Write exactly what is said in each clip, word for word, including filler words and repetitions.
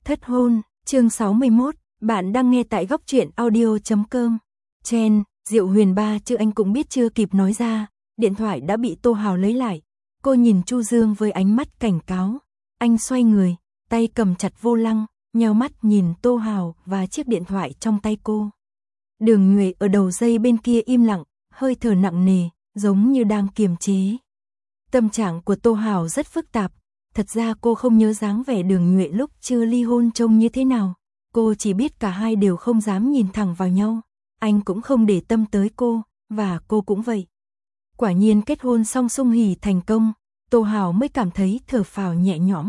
Thất hôn, chương sáu mươi mốt, bạn đang nghe tại góc truyện audio chấm com. Chen, Diệu Huyền ba chữ anh cũng biết chưa kịp nói ra, điện thoại đã bị Tô Hào lấy lại. Cô nhìn Chu Dương với ánh mắt cảnh cáo. Anh xoay người, tay cầm chặt vô lăng, nheo mắt nhìn Tô Hào và chiếc điện thoại trong tay cô. Đường Nhuệ ở đầu dây bên kia im lặng, hơi thở nặng nề, giống như đang kiềm chế. Tâm trạng của Tô Hào rất phức tạp. Thật ra cô không nhớ dáng vẻ Đường Nhuệ lúc chưa ly hôn trông như thế nào. Cô chỉ biết cả hai đều không dám nhìn thẳng vào nhau. Anh cũng không để tâm tới cô, và cô cũng vậy. Quả nhiên kết hôn xong sung hỉ thành công, Tô Hào mới cảm thấy thở phào nhẹ nhõm.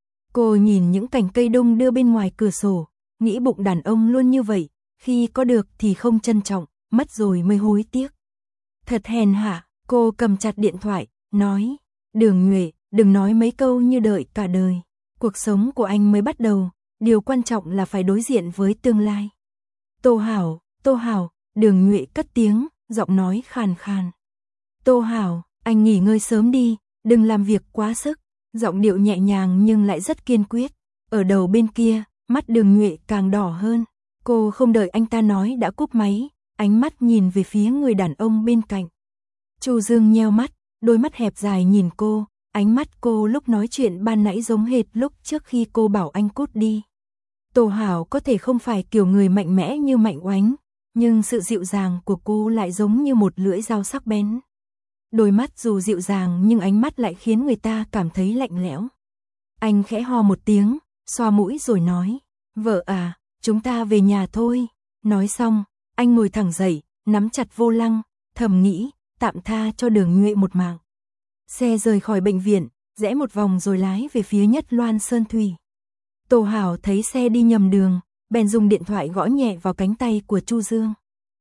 Cô nhìn những cành cây đung đưa bên ngoài cửa sổ, nghĩ bụng đàn ông luôn như vậy, khi có được thì không trân trọng, mất rồi mới hối tiếc. Thật hèn hạ, cô cầm chặt điện thoại, nói, Đường Nhuệ, đừng nói mấy câu như đợi cả đời. Cuộc sống của anh mới bắt đầu, điều quan trọng là phải đối diện với tương lai. Tô Hào, Tô Hào, Đường Nhuệ cất tiếng, giọng nói khàn khàn. Tô Hào, anh nghỉ ngơi sớm đi, đừng làm việc quá sức. Giọng điệu nhẹ nhàng nhưng lại rất kiên quyết. Ở đầu bên kia, mắt Đường Nhuệ càng đỏ hơn. Cô không đợi anh ta nói đã cúp máy, ánh mắt nhìn về phía người đàn ông bên cạnh. Chu Dương nheo mắt, đôi mắt hẹp dài nhìn cô. Ánh mắt cô lúc nói chuyện ban nãy giống hệt lúc trước khi cô bảo anh cút đi. Tô Hào có thể không phải kiểu người mạnh mẽ như Mạnh Oánh, nhưng sự dịu dàng của cô lại giống như một lưỡi dao sắc bén. Đôi mắt dù dịu dàng nhưng ánh mắt lại khiến người ta cảm thấy lạnh lẽo. Anh khẽ ho một tiếng, xoa mũi rồi nói, vợ à, chúng ta về nhà thôi. Nói xong, anh ngồi thẳng dậy, nắm chặt vô lăng, thầm nghĩ, tạm tha cho Đường Nhuệ một mạng. Xe rời khỏi bệnh viện, rẽ một vòng rồi lái về phía Nhất Loan Sơn Thủy. Tô Hào thấy xe đi nhầm đường, bèn dùng điện thoại gõ nhẹ vào cánh tay của Chu Dương.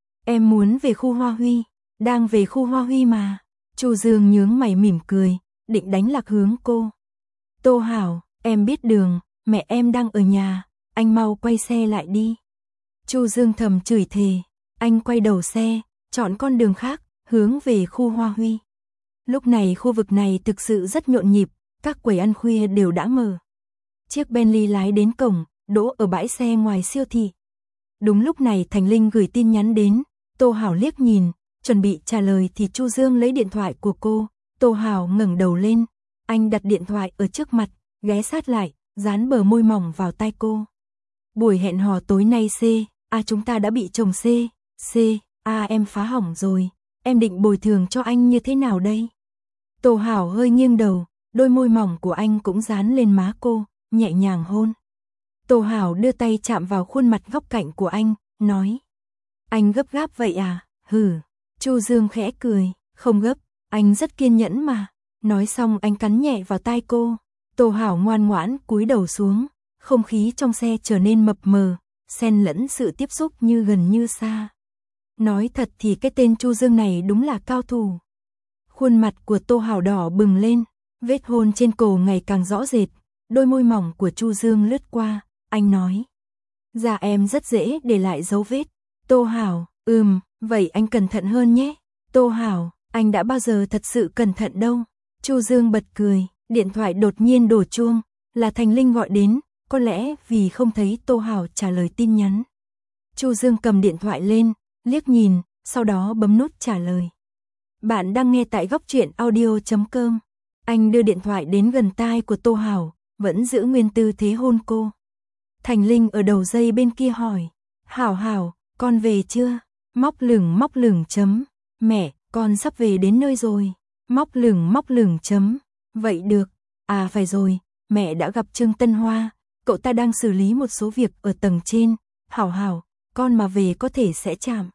Em muốn về khu Hoa Huy, đang về khu Hoa Huy mà. Chu Dương nhướng mày mỉm cười, định đánh lạc hướng cô. Tô Hào, em biết đường, mẹ em đang ở nhà, anh mau quay xe lại đi. Chu Dương thầm chửi thề, anh quay đầu xe, chọn con đường khác, hướng về khu Hoa Huy. Lúc này khu vực này thực sự rất nhộn nhịp, các quầy ăn khuya đều đã mở. Chiếc Bentley lái đến cổng, đỗ ở bãi xe ngoài siêu thị. Đúng lúc này Thành Linh gửi tin nhắn đến, Tô Hào liếc nhìn, chuẩn bị trả lời thì Chu Dương lấy điện thoại của cô. Tô Hào ngẩng đầu lên, anh đặt điện thoại ở trước mặt, ghé sát lại, dán bờ môi mỏng vào tai cô. Buổi hẹn hò tối nay C, à chúng ta đã bị chồng C, C, à em phá hỏng rồi, em định bồi thường cho anh như thế nào đây? Tô Hào hơi nghiêng đầu, đôi môi mỏng của anh cũng dán lên má cô, nhẹ nhàng hôn. Tô Hào đưa tay chạm vào khuôn mặt góc cạnh của anh, nói. Anh gấp gáp vậy à, hừ. Chu Dương khẽ cười, không gấp, anh rất kiên nhẫn mà. Nói xong anh cắn nhẹ vào tai cô. Tô Hào ngoan ngoãn cúi đầu xuống, không khí trong xe trở nên mập mờ, xen lẫn sự tiếp xúc như gần như xa. Nói thật thì cái tên Chu Dương này đúng là cao thủ. Khuôn mặt của Tô Hào đỏ bừng lên, vết hôn trên cổ ngày càng rõ rệt, đôi môi mỏng của Chu Dương lướt qua, anh nói. Dạ em rất dễ để lại dấu vết. Tô Hào, ừm, vậy anh cẩn thận hơn nhé. Tô Hào, anh đã bao giờ thật sự cẩn thận đâu. Chu Dương bật cười, điện thoại đột nhiên đổ chuông, là Thành Linh gọi đến, có lẽ vì không thấy Tô Hào trả lời tin nhắn. Chu Dương cầm điện thoại lên, liếc nhìn, sau đó bấm nút trả lời. Bạn đang nghe tại góc truyện audio chấm com. Anh đưa điện thoại đến gần tai của Tô Hào, vẫn giữ nguyên tư thế hôn cô. Thành Linh ở đầu dây bên kia hỏi, Hảo Hảo, con về chưa? Móc lửng móc lửng chấm, mẹ, con sắp về đến nơi rồi. Móc lửng móc lửng chấm, vậy được, à phải rồi, mẹ đã gặp Trương Tân Hoa, cậu ta đang xử lý một số việc ở tầng trên. Hảo Hảo, con mà về có thể sẽ chạm.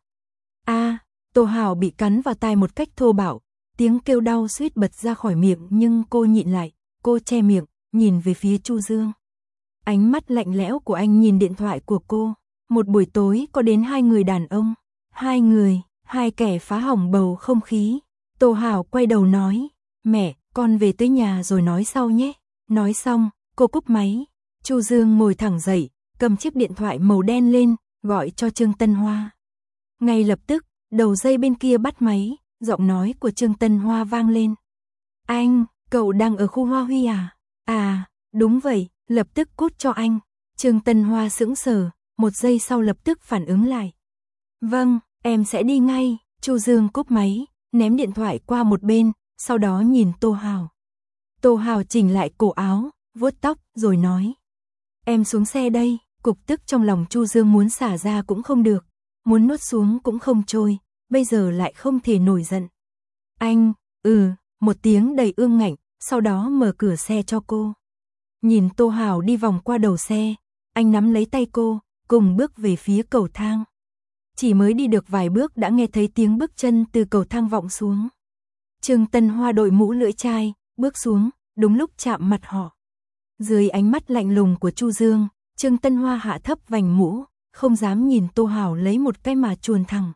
A, Tô Hào bị cắn vào tai một cách thô bạo, tiếng kêu đau suýt bật ra khỏi miệng nhưng cô nhịn lại, cô che miệng, nhìn về phía Chu Dương. Ánh mắt lạnh lẽo của anh nhìn điện thoại của cô. Một buổi tối có đến hai người đàn ông, hai người, hai kẻ phá hỏng bầu không khí. Tô Hào quay đầu nói, mẹ, con về tới nhà rồi nói sau nhé. Nói xong, cô cúp máy. Chu Dương ngồi thẳng dậy, cầm chiếc điện thoại màu đen lên, gọi cho Trương Tân Hoa. Ngay lập tức, đầu dây bên kia bắt máy, giọng nói của Trương Tân Hoa vang lên. Anh, cậu đang ở khu Hoa Huy à? À, đúng vậy, lập tức cút cho anh. Trương Tân Hoa sững sờ, một giây sau lập tức phản ứng lại. Vâng, em sẽ đi ngay. Chu Dương cúp máy, ném điện thoại qua một bên, sau đó nhìn Tô Hào. Tô Hào chỉnh lại cổ áo, vuốt tóc, rồi nói. Em xuống xe đây. Cục tức trong lòng Chu Dương muốn xả ra cũng không được, muốn nuốt xuống cũng không trôi, bây giờ lại không thể nổi giận. Anh, ừ, một tiếng đầy ương ngạnh, sau đó mở cửa xe cho cô. Nhìn Tô Hào đi vòng qua đầu xe, anh nắm lấy tay cô, cùng bước về phía cầu thang. Chỉ mới đi được vài bước đã nghe thấy tiếng bước chân từ cầu thang vọng xuống. Trương Tân Hoa đội mũ lưỡi chai, bước xuống, đúng lúc chạm mặt họ. Dưới ánh mắt lạnh lùng của Chu Dương, Trương Tân Hoa hạ thấp vành mũ, không dám nhìn Tô Hào lấy một cái mà chuồn thẳng.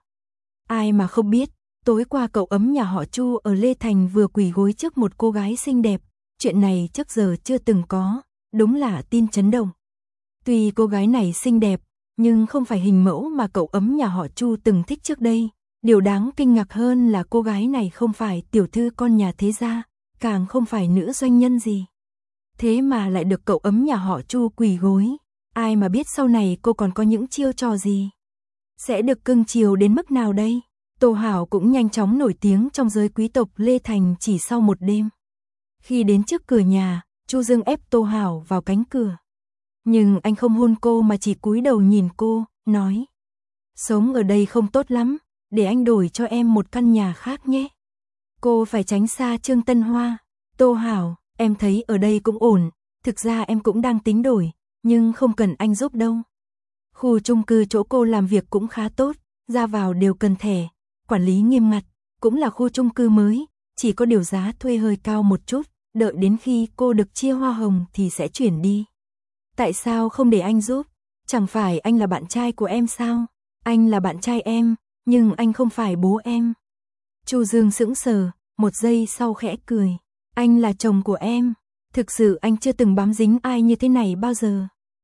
Ai mà không biết, tối qua cậu ấm nhà họ Chu ở Lê Thành vừa quỳ gối trước một cô gái xinh đẹp, chuyện này trước giờ chưa từng có, đúng là tin chấn động. Tuy cô gái này xinh đẹp, nhưng không phải hình mẫu mà cậu ấm nhà họ Chu từng thích trước đây. Điều đáng kinh ngạc hơn là cô gái này không phải tiểu thư con nhà thế gia, càng không phải nữ doanh nhân gì. Thế mà lại được cậu ấm nhà họ Chu quỳ gối. Ai mà biết sau này cô còn có những chiêu trò gì. Sẽ được cưng chiều đến mức nào đây? Tô Hào cũng nhanh chóng nổi tiếng trong giới quý tộc Lê Thành chỉ sau một đêm. Khi đến trước cửa nhà, Chu Dương ép Tô Hào vào cánh cửa. Nhưng anh không hôn cô mà chỉ cúi đầu nhìn cô, nói. Sống ở đây không tốt lắm, để anh đổi cho em một căn nhà khác nhé. Cô phải tránh xa Trương Tân Hoa. Tô Hào, em thấy ở đây cũng ổn, thực ra em cũng đang tính đổi, nhưng không cần anh giúp đâu. Khu chung cư chỗ cô làm việc cũng khá tốt, ra vào đều cần thẻ, quản lý nghiêm ngặt, cũng là khu chung cư mới, chỉ có điều giá thuê hơi cao một chút, đợi đến khi cô được chia hoa hồng thì sẽ chuyển đi. Tại sao không để anh giúp? Chẳng phải anh là bạn trai của em sao? Anh là bạn trai em, nhưng anh không phải bố em. Chu Dương sững sờ, một giây sau khẽ cười. Anh là chồng của em. Thực sự anh chưa từng bám dính ai như thế này bao giờ.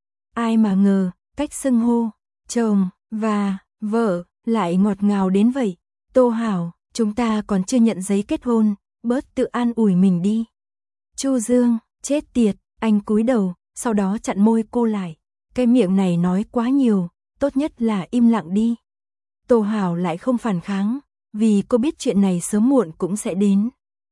Ai mà ngờ, cách xưng hô, chồng và vợ lại ngọt ngào đến vậy. Tô Hào, chúng ta còn chưa nhận giấy kết hôn, bớt tự an ủi mình đi. Chu Dương, chết tiệt, anh cúi đầu, sau đó chặn môi cô lại. Cái miệng này nói quá nhiều, tốt nhất là im lặng đi. Tô Hào lại không phản kháng, vì cô biết chuyện này sớm muộn cũng sẽ đến.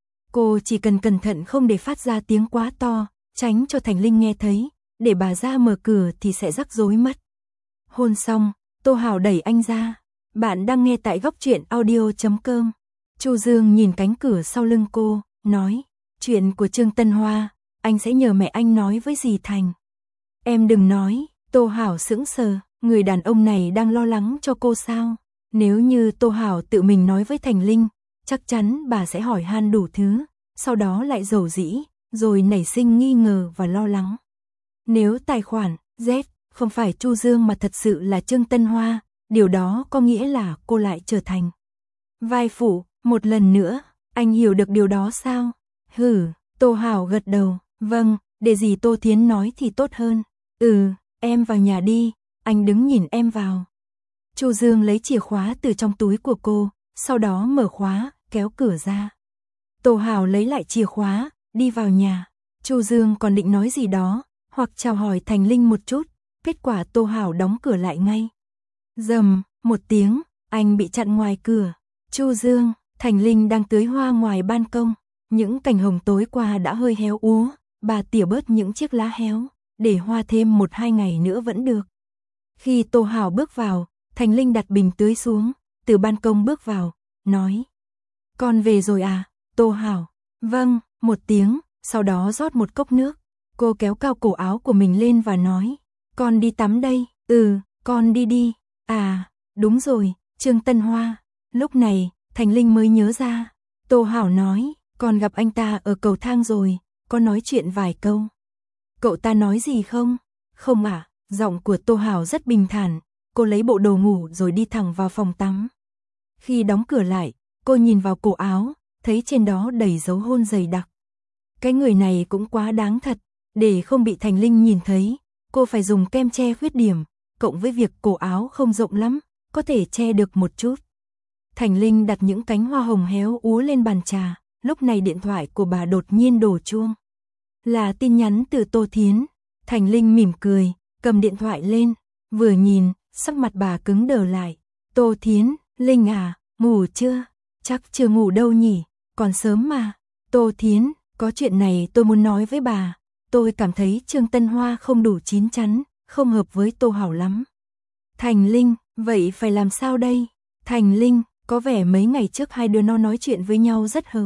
Cô chỉ cần cẩn thận không để phát ra tiếng quá to, tránh cho Thành Linh nghe thấy, để bà ra mở cửa thì sẽ rắc rối mất. Hôn xong, Tô Hào đẩy anh ra. Bạn đang nghe tại góc truyện audio chấm com. Chu Dương nhìn cánh cửa sau lưng cô, nói, chuyện của Trương Tân Hoa, anh sẽ nhờ mẹ anh nói với dì Thành. Em đừng nói. Tô Hào sững sờ, người đàn ông này đang lo lắng cho cô sao? Nếu như Tô Hào tự mình nói với Thành Linh, chắc chắn bà sẽ hỏi han đủ thứ, sau đó lại dầu dĩ, rồi nảy sinh nghi ngờ và lo lắng. Nếu tài khoản Z không phải Chu Dương mà thật sự là Trương Tân Hoa, điều đó có nghĩa là cô lại trở thành vai phụ một lần nữa. Anh hiểu được điều đó sao? Hử, Tô Hào gật đầu, vâng, để gì Tô Thiến nói thì tốt hơn. Ừ, em vào nhà đi, anh đứng nhìn em vào. Chu Dương lấy chìa khóa từ trong túi của cô, sau đó mở khóa, kéo cửa ra. Tô Hào lấy lại chìa khóa, đi vào nhà. Chu Dương còn định nói gì đó, hoặc chào hỏi Thành Linh một chút, kết quả Tô Hào đóng cửa lại ngay. Rầm, một tiếng, anh bị chặn ngoài cửa. Chu Dương, Thành Linh đang tưới hoa ngoài ban công, những cành hồng tối qua đã hơi héo úa, bà tỉa bớt những chiếc lá héo, để hoa thêm một hai ngày nữa vẫn được. Khi Tô Hào bước vào, Thành Linh đặt bình tưới xuống, từ ban công bước vào, nói. Con về rồi à, Tô Hào? Vâng, một tiếng, sau đó rót một cốc nước. Cô kéo cao cổ áo của mình lên và nói. Con đi tắm đây. Ừ, con đi đi. À, đúng rồi, Trương Tân Hoa. Lúc này, Thành Linh mới nhớ ra. Tô Hào nói, con gặp anh ta ở cầu thang rồi, con nói chuyện vài câu. Cậu ta nói gì không? Không ạ, à, giọng của Tô Hào rất bình thản. Cô lấy bộ đồ ngủ rồi đi thẳng vào phòng tắm. Khi đóng cửa lại, cô nhìn vào cổ áo, thấy trên đó đầy dấu hôn dày đặc. Cái người này cũng quá đáng thật, để không bị Thành Linh nhìn thấy, cô phải dùng kem che khuyết điểm, cộng với việc cổ áo không rộng lắm, có thể che được một chút. Thành Linh đặt những cánh hoa hồng héo úa lên bàn trà, lúc này điện thoại của bà đột nhiên đổ chuông. Là tin nhắn từ Tô Thiến. Thành Linh mỉm cười, cầm điện thoại lên, vừa nhìn, sắc mặt bà cứng đờ lại. Tô Thiến, Linh à, ngủ chưa? Chắc chưa ngủ đâu nhỉ, còn sớm mà. Tô Thiến, có chuyện này tôi muốn nói với bà. Tôi cảm thấy Trương Tân Hoa không đủ chín chắn, không hợp với Tô Hảo lắm. Thành Linh, vậy phải làm sao đây? Thành Linh, có vẻ mấy ngày trước hai đứa nó nói chuyện với nhau rất hợp.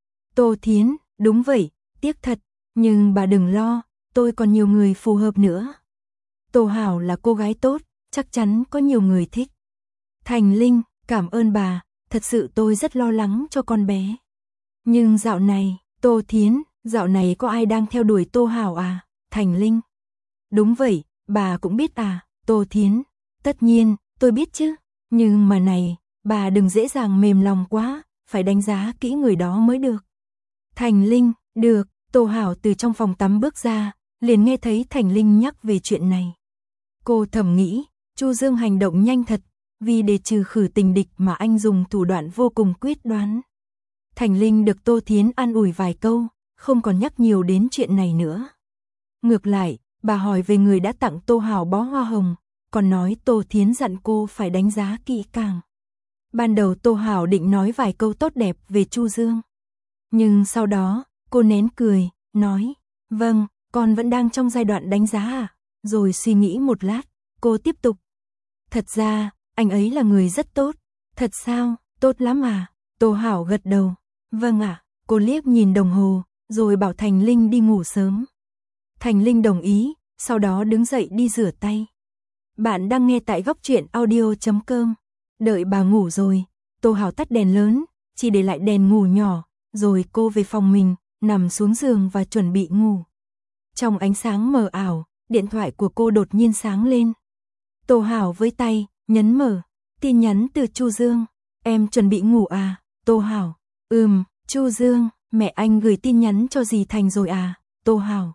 Tô Thiến, đúng vậy, tiếc thật, nhưng bà đừng lo, tôi còn nhiều người phù hợp nữa. Tô Hảo là cô gái tốt, chắc chắn có nhiều người thích. Thành Linh, cảm ơn bà, thật sự tôi rất lo lắng cho con bé. Nhưng dạo này, Tô Thiến, dạo này có ai đang theo đuổi Tô Hảo à? Thành Linh. Đúng vậy, bà cũng biết à? Tô Thiến. Tất nhiên, tôi biết chứ. Nhưng mà này, bà đừng dễ dàng mềm lòng quá, phải đánh giá kỹ người đó mới được. Thành Linh, được, Tô Hảo từ trong phòng tắm bước ra, liền nghe thấy Thành Linh nhắc về chuyện này. Cô thầm nghĩ, Chu Dương hành động nhanh thật, vì để trừ khử tình địch mà anh dùng thủ đoạn vô cùng quyết đoán. Thành Linh được Tô Thiến an ủi vài câu, không còn nhắc nhiều đến chuyện này nữa. Ngược lại, bà hỏi về người đã tặng Tô Hảo bó hoa hồng, còn nói Tô Thiến dặn cô phải đánh giá kỹ càng. Ban đầu Tô Hảo định nói vài câu tốt đẹp về Chu Dương. Nhưng sau đó, cô nén cười, nói, vâng, con vẫn đang trong giai đoạn đánh giá à? Rồi suy nghĩ một lát, cô tiếp tục. Thật ra, anh ấy là người rất tốt. Thật sao, tốt lắm à? Tô Hảo gật đầu. Vâng ạ, cô liếc nhìn đồng hồ, rồi bảo Thành Linh đi ngủ sớm. Thành Linh đồng ý, sau đó đứng dậy đi rửa tay. Bạn đang nghe tại góc truyện audio chấm com. Đợi bà ngủ rồi, Tô Hảo tắt đèn lớn, chỉ để lại đèn ngủ nhỏ, rồi cô về phòng mình, nằm xuống giường và chuẩn bị ngủ. Trong ánh sáng mờ ảo, điện thoại của cô đột nhiên sáng lên. Tô Hảo với tay, nhấn mở, tin nhắn từ Chu Dương. Em chuẩn bị ngủ à? Tô Hảo, ừm, Chu Dương, mẹ anh gửi tin nhắn cho dì Thành rồi à? Tô Hảo,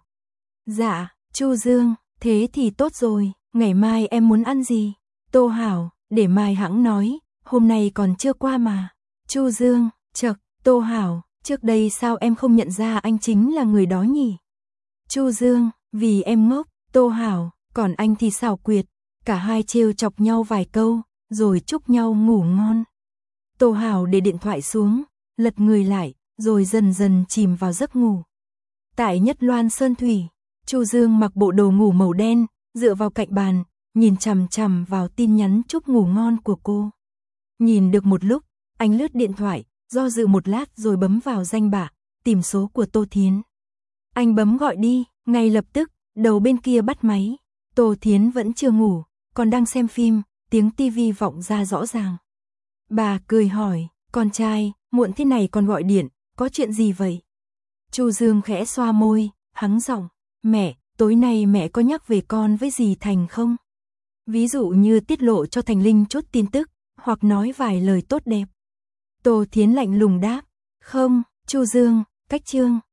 dạ, Chu Dương, thế thì tốt rồi, ngày mai em muốn ăn gì? Tô Hảo, để mai hẵng nói, hôm nay còn chưa qua mà. Chu Dương, chậc, Tô Hảo, trước đây sao em không nhận ra anh chính là người đó nhỉ? Chu Dương, vì em ngốc. Tô Hảo, còn anh thì xảo quyệt. Cả hai trêu chọc nhau vài câu, rồi chúc nhau ngủ ngon. Tô Hảo để điện thoại xuống, lật người lại, rồi dần dần chìm vào giấc ngủ. Tại Nhất Loan Sơn Thủy, Chu Dương mặc bộ đồ ngủ màu đen, dựa vào cạnh bàn, nhìn chằm chằm vào tin nhắn chúc ngủ ngon của cô. Nhìn được một lúc, anh lướt điện thoại, do dự một lát rồi bấm vào danh bạ, tìm số của Tô Thiến. Anh bấm gọi đi, ngay lập tức, đầu bên kia bắt máy. Tô Thiến vẫn chưa ngủ, còn đang xem phim, tiếng tivi vọng ra rõ ràng. Bà cười hỏi, con trai, muộn thế này còn gọi điện, có chuyện gì vậy? Chu Dương khẽ xoa môi, hắng giọng, mẹ, tối nay mẹ có nhắc về con với dì Thành không? Ví dụ như tiết lộ cho Thành Linh chút tin tức, hoặc nói vài lời tốt đẹp. Tô Thiến lạnh lùng đáp, không, Chu Dương, cách chương.